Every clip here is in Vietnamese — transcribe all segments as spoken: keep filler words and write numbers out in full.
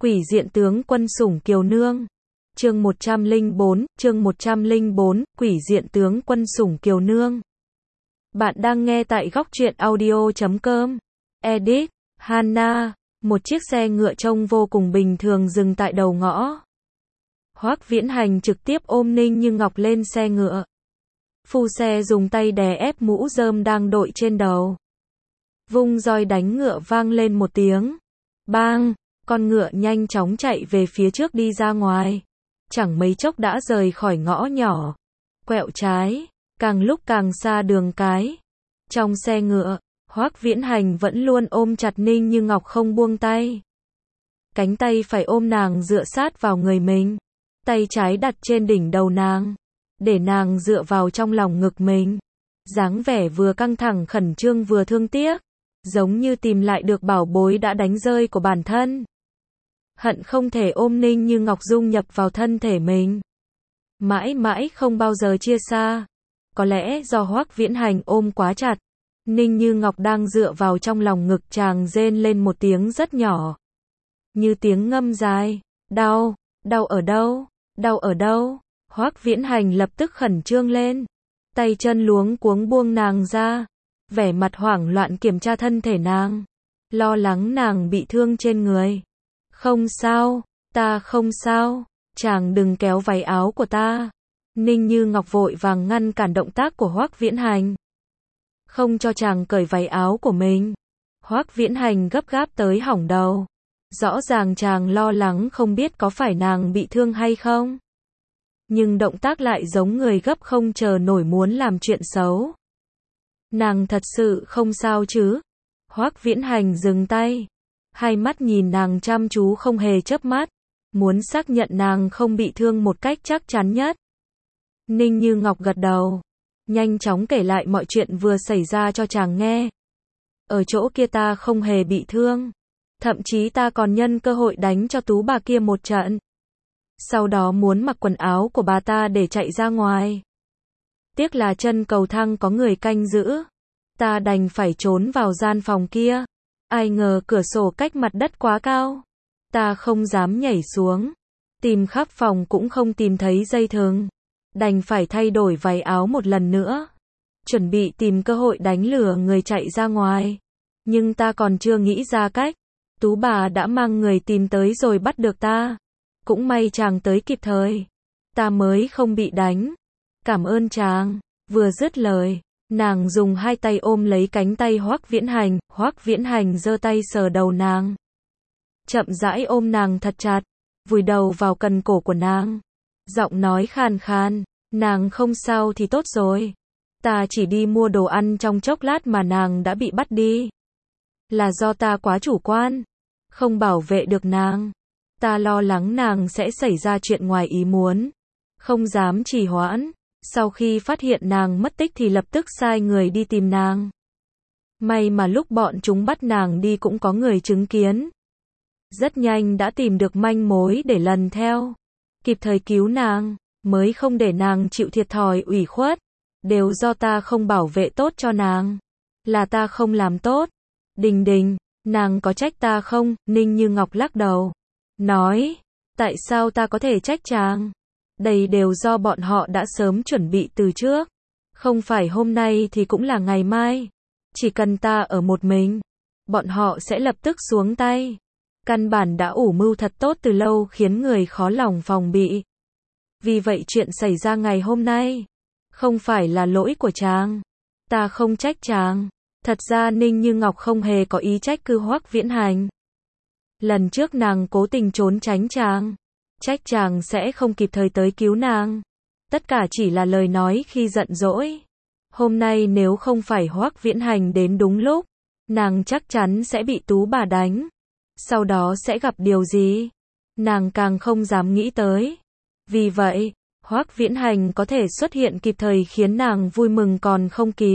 Quỷ diện tướng quân sủng kiều nương. Chương một trăm lẻ bốn, chương một trăm lẻ bốn, Quỷ diện tướng quân sủng kiều nương. Bạn đang nghe tại góc truyện audio chấm com. Edit, Hana. Một chiếc xe ngựa trông vô cùng bình thường dừng tại đầu ngõ. Hoắc Viễn Hành trực tiếp ôm Ninh Như Ngọc lên xe ngựa. Phu xe dùng tay đè ép mũ rơm đang đội trên đầu. Vung roi đánh ngựa vang lên một tiếng. Bang, con ngựa nhanh chóng chạy về phía trước đi ra ngoài. Chẳng mấy chốc đã rời khỏi ngõ nhỏ. Quẹo trái, càng lúc càng xa đường cái. Trong xe ngựa, Hoắc Viễn Hành vẫn luôn ôm chặt Ninh Như Ngọc không buông tay. Cánh tay phải ôm nàng dựa sát vào người mình. Tay trái đặt trên đỉnh đầu nàng. Để nàng dựa vào trong lòng ngực mình. Dáng vẻ vừa căng thẳng khẩn trương vừa thương tiếc. Giống như tìm lại được bảo bối đã đánh rơi của bản thân. Hận không thể ôm Ninh Như Ngọc dung nhập vào thân thể mình. Mãi mãi không bao giờ chia xa. Có lẽ do Hoắc Viễn Hành ôm quá chặt. Ninh Như Ngọc đang dựa vào trong lòng ngực chàng rên lên một tiếng rất nhỏ. Như tiếng ngâm dài. Đau, đau ở đâu, đau ở đâu. Hoắc Viễn Hành lập tức khẩn trương lên. Tay chân luống cuống buông nàng ra. Vẻ mặt hoảng loạn kiểm tra thân thể nàng. Lo lắng nàng bị thương trên người. Không sao, ta không sao. Chàng đừng kéo váy áo của ta. Ninh Như Ngọc vội vàng ngăn cản động tác của Hoắc Viễn Hành. Không cho chàng cởi váy áo của mình. Hoắc Viễn Hành gấp gáp tới hỏng đầu. Rõ ràng chàng lo lắng không biết có phải nàng bị thương hay không. Nhưng động tác lại giống người gấp không chờ nổi muốn làm chuyện xấu. Nàng thật sự không sao chứ? Hoắc Viễn Hành dừng tay. Hai mắt nhìn nàng chăm chú không hề chớp mắt. Muốn xác nhận nàng không bị thương một cách chắc chắn nhất. Ninh Như Ngọc gật đầu. Nhanh chóng kể lại mọi chuyện vừa xảy ra cho chàng nghe. Ở chỗ kia ta không hề bị thương. Thậm chí ta còn nhân cơ hội đánh cho tú bà kia một trận. Sau đó muốn mặc quần áo của bà ta để chạy ra ngoài. Tiếc là chân cầu thang có người canh giữ. Ta đành phải trốn vào gian phòng kia. Ai ngờ cửa sổ cách mặt đất quá cao. Ta không dám nhảy xuống. Tìm khắp phòng cũng không tìm thấy dây thừng. Đành phải thay đổi váy áo một lần nữa. Chuẩn bị tìm cơ hội đánh lừa người chạy ra ngoài. Nhưng ta còn chưa nghĩ ra cách. Tú bà đã mang người tìm tới rồi bắt được ta. Cũng may chàng tới kịp thời. Ta mới không bị đánh. Cảm ơn chàng. Vừa dứt lời, nàng dùng hai tay ôm lấy cánh tay Hoắc Viễn Hành. Hoắc Viễn Hành giơ tay sờ đầu nàng. Chậm rãi ôm nàng thật chặt. Vùi đầu vào cần cổ của nàng. Giọng nói khàn khàn. Nàng không sao thì tốt rồi. Ta chỉ đi mua đồ ăn trong chốc lát mà nàng đã bị bắt đi. Là do ta quá chủ quan. Không bảo vệ được nàng. Ta lo lắng nàng sẽ xảy ra chuyện ngoài ý muốn. Không dám trì hoãn. Sau khi phát hiện nàng mất tích thì lập tức sai người đi tìm nàng. May mà lúc bọn chúng bắt nàng đi cũng có người chứng kiến. Rất nhanh đã tìm được manh mối để lần theo. Kịp thời cứu nàng, mới không để nàng chịu thiệt thòi ủy khuất. Đều do ta không bảo vệ tốt cho nàng. Là ta không làm tốt. Đình Đình, nàng có trách ta không? Ninh Như Ngọc lắc đầu. Nói, tại sao ta có thể trách chàng? Đây đều do bọn họ đã sớm chuẩn bị từ trước. Không phải hôm nay thì cũng là ngày mai. Chỉ cần ta ở một mình, bọn họ sẽ lập tức xuống tay. Căn bản đã ủ mưu thật tốt từ lâu khiến người khó lòng phòng bị. Vì vậy chuyện xảy ra ngày hôm nay không phải là lỗi của chàng. Ta không trách chàng. Thật ra Ninh Như Ngọc không hề có ý trách cứ Hoắc Viễn Hành. Lần trước nàng cố tình trốn tránh chàng. Trách chàng sẽ không kịp thời tới cứu nàng. Tất cả chỉ là lời nói khi giận dỗi. Hôm nay nếu không phải Hoắc Viễn Hành đến đúng lúc, nàng chắc chắn sẽ bị tú bà đánh. Sau đó sẽ gặp điều gì? Nàng càng không dám nghĩ tới. Vì vậy, Hoắc Viễn Hành có thể xuất hiện kịp thời khiến nàng vui mừng còn không kịp.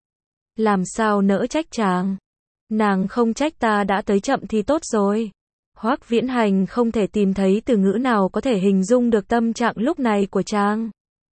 Làm sao nỡ trách chàng? Nàng không trách ta đã tới chậm thì tốt rồi. Hoắc Viễn Hành không thể tìm thấy từ ngữ nào có thể hình dung được tâm trạng lúc này của chàng.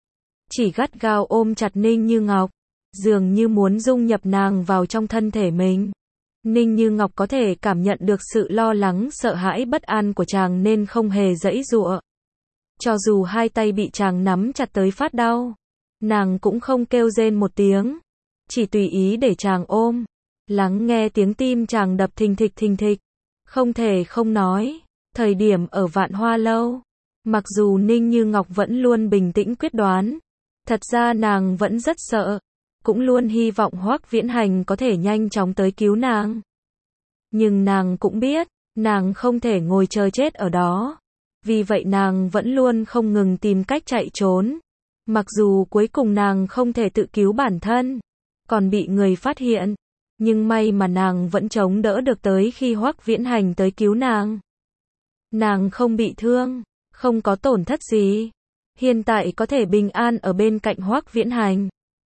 Chỉ gắt gao ôm chặt Ninh Như Ngọc, dường như muốn dung nhập nàng vào trong thân thể mình. Ninh Như Ngọc có thể cảm nhận được sự lo lắng sợ hãi bất an của chàng nên không hề giãy giụa. Cho dù hai tay bị chàng nắm chặt tới phát đau, nàng cũng không kêu rên một tiếng, chỉ tùy ý để chàng ôm, lắng nghe tiếng tim chàng đập thình thịch thình thịch. Không thể không nói, thời điểm ở Vạn Hoa Lâu, mặc dù Ninh Như Ngọc vẫn luôn bình tĩnh quyết đoán, thật ra nàng vẫn rất sợ, cũng luôn hy vọng Hoắc Viễn Hành có thể nhanh chóng tới cứu nàng. Nhưng nàng cũng biết, nàng không thể ngồi chờ chết ở đó. Vì vậy nàng vẫn luôn không ngừng tìm cách chạy trốn. Mặc dù cuối cùng nàng không thể tự cứu bản thân, còn bị người phát hiện, nhưng may mà nàng vẫn chống đỡ được tới khi Hoắc Viễn Hành tới cứu nàng. Nàng không bị thương, không có tổn thất gì. Hiện tại có thể bình an ở bên cạnh Hoắc Viễn Hành.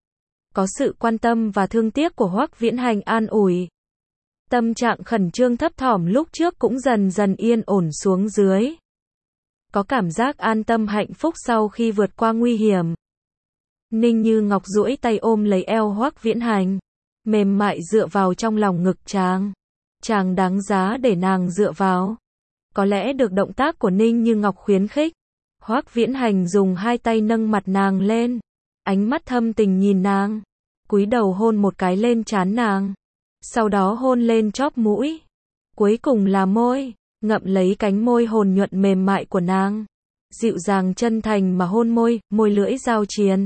Có sự quan tâm và thương tiếc của Hoắc Viễn Hành an ủi. Tâm trạng khẩn trương thấp thỏm lúc trước cũng dần dần yên ổn xuống dưới. Có cảm giác an tâm hạnh phúc sau khi vượt qua nguy hiểm. Ninh Như Ngọc duỗi tay ôm lấy eo Hoắc Viễn Hành, mềm mại dựa vào trong lòng ngực chàng. Chàng đáng giá để nàng dựa vào. Có lẽ được động tác của Ninh Như Ngọc khuyến khích, Hoắc Viễn Hành dùng hai tay nâng mặt nàng lên, ánh mắt thâm tình nhìn nàng, cúi đầu hôn một cái lên trán nàng, sau đó hôn lên chóp mũi, cuối cùng là môi, ngậm lấy cánh môi hồn nhuận mềm mại của nàng, dịu dàng chân thành mà hôn môi, môi lưỡi giao triền.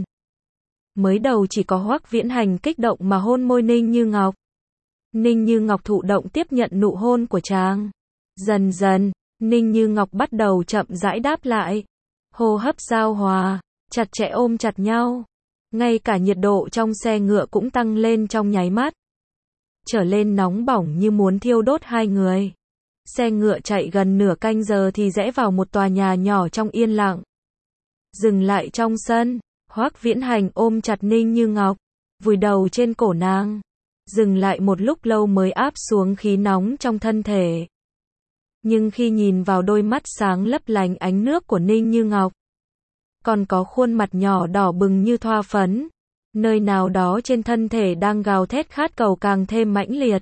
Mới đầu chỉ có Hoắc Viễn Hành kích động mà hôn môi Ninh Như Ngọc. Ninh Như Ngọc thụ động tiếp nhận nụ hôn của chàng. Dần dần, Ninh Như Ngọc bắt đầu chậm rãi đáp lại. Hô hấp giao hòa, chặt chẽ ôm chặt nhau. Ngay cả nhiệt độ trong xe ngựa cũng tăng lên trong nháy mắt. Trở lên nóng bỏng như muốn thiêu đốt hai người. Xe ngựa chạy gần nửa canh giờ thì rẽ vào một tòa nhà nhỏ trong yên lặng. Dừng lại trong sân, Hoắc Viễn Hành ôm chặt Ninh Như Ngọc, vùi đầu trên cổ nàng. Dừng lại một lúc lâu mới áp xuống khí nóng trong thân thể. Nhưng khi nhìn vào đôi mắt sáng lấp lánh ánh nước của Ninh Như Ngọc, còn có khuôn mặt nhỏ đỏ bừng như thoa phấn, nơi nào đó trên thân thể đang gào thét khát cầu càng thêm mãnh liệt.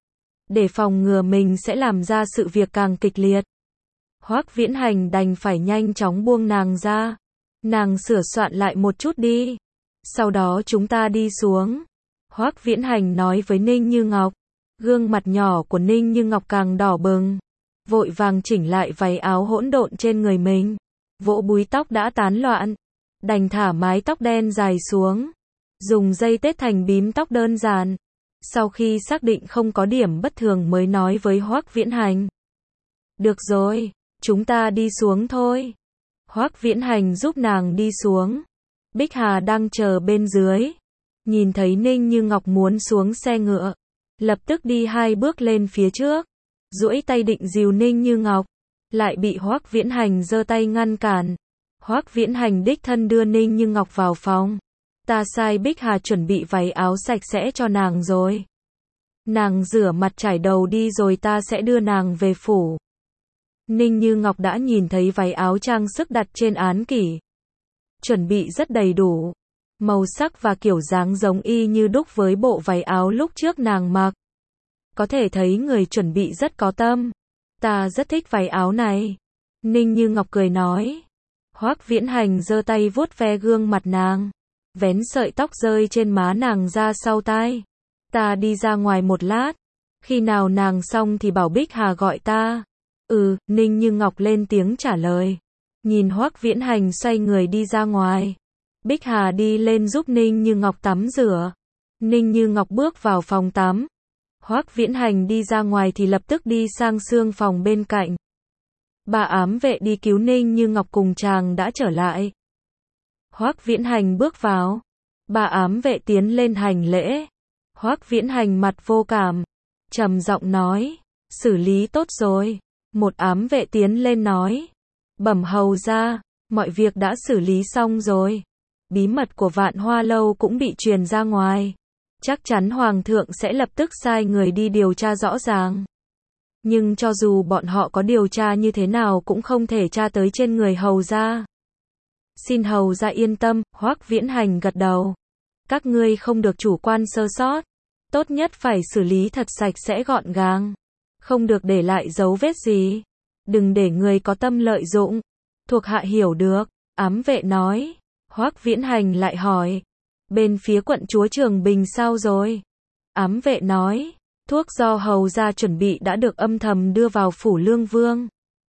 Để phòng ngừa mình sẽ làm ra sự việc càng kịch liệt, Hoắc Viễn Hành đành phải nhanh chóng buông nàng ra. Nàng sửa soạn lại một chút đi, sau đó chúng ta đi xuống. Hoắc Viễn Hành nói với Ninh Như Ngọc. Gương mặt nhỏ của Ninh Như Ngọc càng đỏ bừng, vội vàng chỉnh lại váy áo hỗn độn trên người mình, vỗ búi tóc đã tán loạn, đành thả mái tóc đen dài xuống, dùng dây tết thành bím tóc đơn giản. Sau khi xác định không có điểm bất thường mới nói với Hoắc Viễn Hành. Được rồi, chúng ta đi xuống thôi. Hoắc Viễn Hành giúp nàng đi xuống. Bích Hà đang chờ bên dưới, nhìn thấy Ninh Như Ngọc muốn xuống xe ngựa, lập tức đi hai bước lên phía trước, duỗi tay định dìu Ninh Như Ngọc, lại bị Hoắc Viễn Hành giơ tay ngăn cản. Hoắc Viễn Hành đích thân đưa Ninh Như Ngọc vào phòng. Ta sai Bích Hà chuẩn bị váy áo sạch sẽ cho nàng rồi. Nàng rửa mặt trải đầu đi rồi ta sẽ đưa nàng về phủ. Ninh Như Ngọc đã nhìn thấy váy áo trang sức đặt trên án kỷ. Chuẩn bị rất đầy đủ. Màu sắc và kiểu dáng giống y như đúc với bộ váy áo lúc trước nàng mặc. Có thể thấy người chuẩn bị rất có tâm. Ta rất thích váy áo này. Ninh Như Ngọc cười nói. Hoắc Viễn Hành giơ tay vuốt ve gương mặt nàng, vén sợi tóc rơi trên má nàng ra sau tai. Ta đi ra ngoài một lát. Khi nào nàng xong thì bảo Bích Hà gọi ta. Ừ, Ninh Như Ngọc lên tiếng trả lời. Nhìn Hoắc Viễn Hành xoay người đi ra ngoài. Bích Hà đi lên giúp Ninh Như Ngọc tắm rửa. Ninh Như Ngọc bước vào phòng tắm. Hoắc Viễn Hành đi ra ngoài thì lập tức đi sang xương phòng bên cạnh. Bà ám vệ đi cứu Ninh Như Ngọc cùng chàng đã trở lại. Hoắc Viễn Hành bước vào. Bà ám vệ tiến lên hành lễ. Hoắc Viễn Hành mặt vô cảm, trầm giọng nói, xử lý tốt rồi. Một ám vệ tiến lên nói, bẩm hầu ra, mọi việc đã xử lý xong rồi. Bí mật của Vạn Hoa Lâu cũng bị truyền ra ngoài. Chắc chắn Hoàng thượng sẽ lập tức sai người đi điều tra rõ ràng. Nhưng cho dù bọn họ có điều tra như thế nào cũng không thể tra tới trên người hầu ra. Xin hầu ra yên tâm, Hoắc Viễn Hành gật đầu. Các ngươi không được chủ quan sơ sót. Tốt nhất phải xử lý thật sạch sẽ gọn gàng. Không được để lại dấu vết gì. Đừng để người có tâm lợi dụng. Thuộc hạ hiểu được. Ám vệ nói. Hoắc Viễn Hành lại hỏi. Bên phía quận chúa Trường Bình sao rồi? Ám vệ nói. Thuốc do hầu gia chuẩn bị đã được âm thầm đưa vào phủ Lương Vương.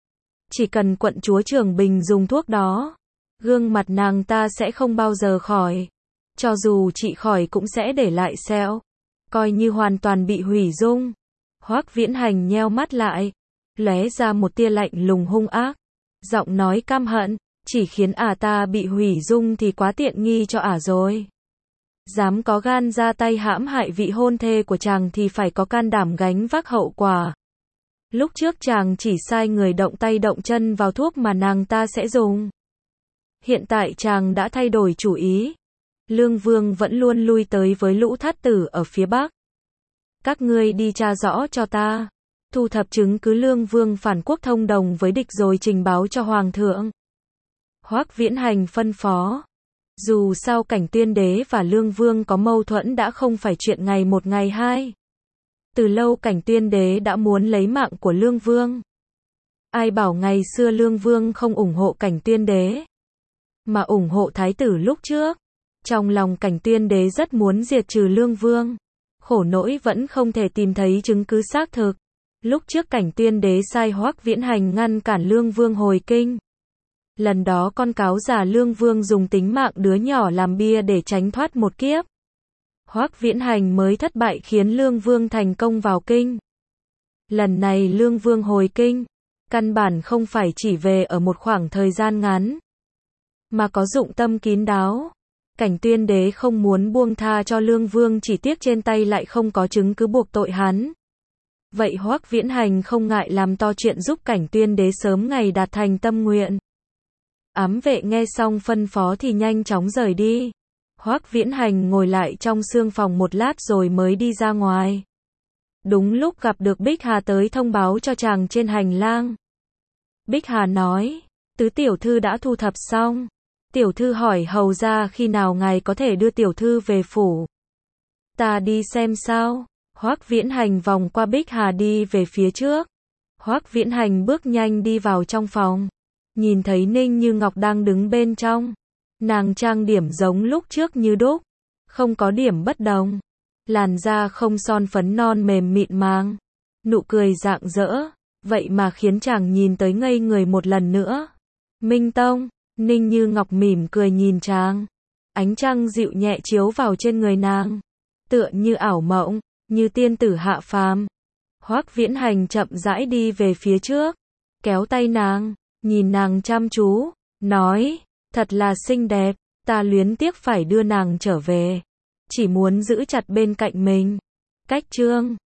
Chỉ cần quận chúa Trường Bình dùng thuốc đó, gương mặt nàng ta sẽ không bao giờ khỏi. Cho dù trị khỏi cũng sẽ để lại sẹo, coi như hoàn toàn bị hủy dung. Hoắc Viễn Hành nheo mắt lại, lóe ra một tia lạnh lùng hung ác, giọng nói căm hận, chỉ khiến ả ta bị hủy dung thì quá tiện nghi cho ả rồi. Dám có gan ra tay hãm hại vị hôn thê của chàng thì phải có can đảm gánh vác hậu quả. Lúc trước chàng chỉ sai người động tay động chân vào thuốc mà nàng ta sẽ dùng. Hiện tại chàng đã thay đổi chủ ý. Lương Vương vẫn luôn lui tới với lũ thát tử ở phía Bắc. Các ngươi đi tra rõ cho ta. Thu thập chứng cứ Lương Vương phản quốc thông đồng với địch rồi trình báo cho Hoàng thượng. Hoắc Viễn Hành phân phó. Dù sao Cảnh Tiên Đế và Lương Vương có mâu thuẫn đã không phải chuyện ngày một ngày hai. Từ lâu Cảnh Tiên Đế đã muốn lấy mạng của Lương Vương. Ai bảo ngày xưa Lương Vương không ủng hộ Cảnh Tiên Đế, mà ủng hộ Thái tử lúc trước. Trong lòng Cảnh Tiên Đế rất muốn diệt trừ Lương Vương. Khổ nỗi vẫn không thể tìm thấy chứng cứ xác thực. Lúc trước Cảnh Tiên Đế sai Hoắc Viễn Hành ngăn cản Lương Vương hồi kinh. Lần đó con cáo già Lương Vương dùng tính mạng đứa nhỏ làm bia để tránh thoát một kiếp. Hoắc Viễn Hành mới thất bại khiến Lương Vương thành công vào kinh. Lần này Lương Vương hồi kinh, căn bản không phải chỉ về ở một khoảng thời gian ngắn, mà có dụng tâm kín đáo. Cảnh Tiên Đế không muốn buông tha cho Lương Vương, chỉ tiếc trên tay lại không có chứng cứ buộc tội hắn. Vậy Hoắc Viễn Hành không ngại làm to chuyện giúp Cảnh Tiên Đế sớm ngày đạt thành tâm nguyện. Ám vệ nghe xong phân phó thì nhanh chóng rời đi. Hoắc Viễn Hành ngồi lại trong sương phòng một lát rồi mới đi ra ngoài. Đúng lúc gặp được Bích Hà tới thông báo cho chàng trên hành lang. Bích Hà nói, tứ tiểu thư đã thu thập xong. Tiểu thư hỏi hầu ra khi nào ngài có thể đưa tiểu thư về phủ. Ta đi xem sao. Hoắc Viễn Hành vòng qua Bích Hà đi về phía trước. Hoắc Viễn Hành bước nhanh đi vào trong phòng. Nhìn thấy Ninh Như Ngọc đang đứng bên trong. Nàng trang điểm giống lúc trước như đúc, không có điểm bất đồng. Làn da không son phấn non mềm mịn màng, nụ cười rạng rỡ, vậy mà khiến chàng nhìn tới ngây người một lần nữa. Minh Tông, Ninh Như Ngọc mỉm cười nhìn chàng. Ánh trăng dịu nhẹ chiếu vào trên người nàng, tựa như ảo mộng, như tiên tử hạ phàm. Hoắc Viễn Hành chậm rãi đi về phía trước, kéo tay nàng, nhìn nàng chăm chú, nói, thật là xinh đẹp, ta luyến tiếc phải đưa nàng trở về. Chỉ muốn giữ chặt bên cạnh mình. Cách chương